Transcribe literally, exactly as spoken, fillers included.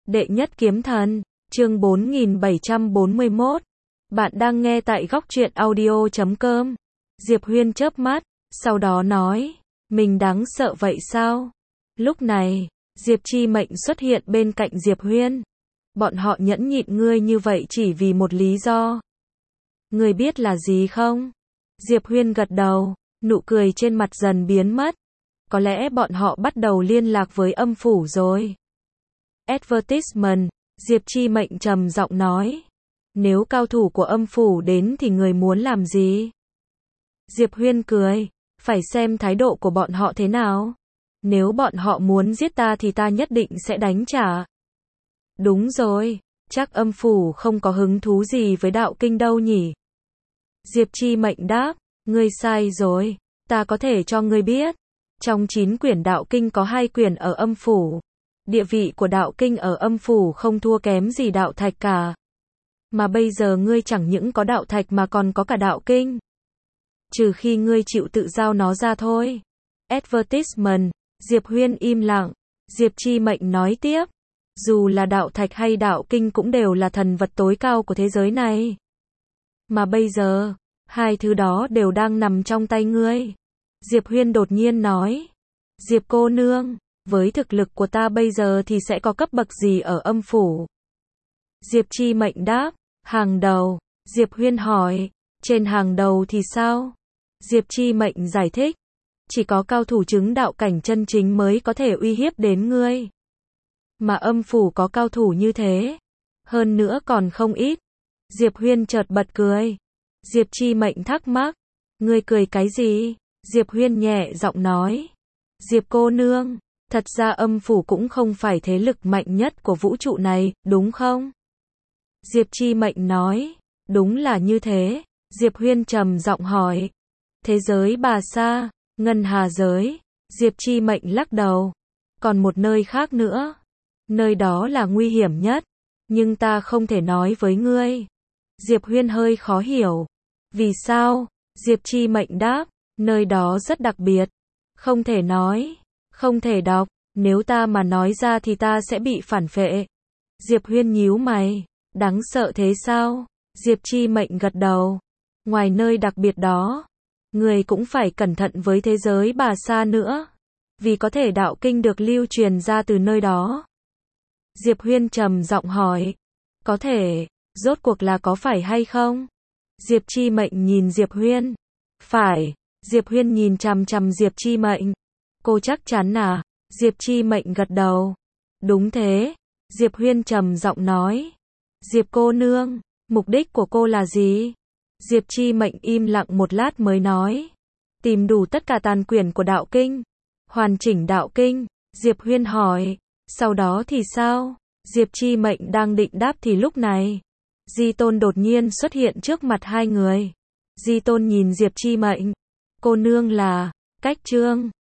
Đệ nhất kiếm thần, chương bốn nghìn bảy trăm bốn mươi mốt. Bạn đang nghe tại góc truyện audio chấm com. Diệp Huyên chớp mắt, sau đó nói, mình đáng sợ vậy sao? Lúc này, Diệp Chi Mệnh xuất hiện bên cạnh Diệp Huyên. Bọn họ nhẫn nhịn ngươi như vậy chỉ vì một lý do. Ngươi biết là gì không? Diệp Huyên gật đầu, nụ cười trên mặt dần biến mất. Có lẽ bọn họ bắt đầu liên lạc với âm phủ rồi. Advertisement, Diệp Chi Mệnh trầm giọng nói. Nếu cao thủ của âm phủ đến thì người muốn làm gì? Diệp Huyên cười, phải xem thái độ của bọn họ thế nào. Nếu bọn họ muốn giết ta thì ta nhất định sẽ đánh trả. Đúng rồi, chắc âm phủ không có hứng thú gì với đạo kinh đâu nhỉ? Diệp Chi Mệnh đáp, ngươi sai rồi, ta có thể cho ngươi biết. Trong chín quyển đạo kinh có hai quyển ở âm phủ. Địa vị của đạo kinh ở âm phủ không thua kém gì đạo thạch cả. Mà bây giờ ngươi chẳng những có đạo thạch mà còn có cả đạo kinh. Trừ khi ngươi chịu tự giao nó ra thôi. Advertisement, Diệp Huyên im lặng. Diệp Chi Mệnh nói tiếp. Dù là đạo thạch hay đạo kinh cũng đều là thần vật tối cao của thế giới này. Mà bây giờ, hai thứ đó đều đang nằm trong tay ngươi. Diệp Huyên đột nhiên nói. Diệp cô nương, với thực lực của ta bây giờ thì sẽ có cấp bậc gì ở âm phủ? Diệp Chi Mệnh đáp, hàng đầu. Diệp Huyên hỏi, trên hàng đầu thì sao? Diệp Chi Mệnh giải thích, chỉ có cao thủ chứng đạo cảnh chân chính mới có thể uy hiếp đến ngươi. Mà âm phủ có cao thủ như thế. Hơn nữa còn không ít. Diệp Huyên chợt bật cười. Diệp Chi Mệnh thắc mắc, ngươi cười cái gì? Diệp Huyên nhẹ giọng nói. Diệp cô nương, thật ra âm phủ cũng không phải thế lực mạnh nhất của vũ trụ này, đúng không? Diệp Chi Mệnh nói, đúng là như thế. Diệp Huyên trầm giọng hỏi, thế giới bà sa, ngân hà giới. Diệp Chi Mệnh lắc đầu, còn một nơi khác nữa. Nơi đó là nguy hiểm nhất, nhưng ta không thể nói với ngươi. Diệp Huyên hơi khó hiểu. Vì sao? Diệp Chi Mệnh đáp, nơi đó rất đặc biệt. Không thể nói, không thể đọc, nếu ta mà nói ra thì ta sẽ bị phản phệ. Diệp Huyên nhíu mày, đáng sợ thế sao? Diệp Chi Mệnh gật đầu. Ngoài nơi đặc biệt đó, người cũng phải cẩn thận với thế giới bà sa nữa. Vì có thể đạo kinh được lưu truyền ra từ nơi đó. Diệp Huyên trầm giọng hỏi, có thể, rốt cuộc là có phải hay không? Diệp Chi Mệnh nhìn Diệp Huyên. Phải. Diệp Huyên nhìn chằm chằm Diệp Chi Mệnh. Cô chắc chắn à? Diệp Chi Mệnh gật đầu. Đúng thế. Diệp Huyên trầm giọng nói. Diệp cô nương, mục đích của cô là gì? Diệp Chi Mệnh im lặng một lát mới nói. Tìm đủ tất cả tàn quyển của đạo kinh. Hoàn chỉnh đạo kinh. Diệp Huyên hỏi. Sau đó thì sao? Diệp Chi Mệnh đang định đáp thì lúc này, Di Tôn đột nhiên xuất hiện trước mặt hai người. Di Tôn nhìn Diệp Chi Mệnh. Cô nương là Cách Trương.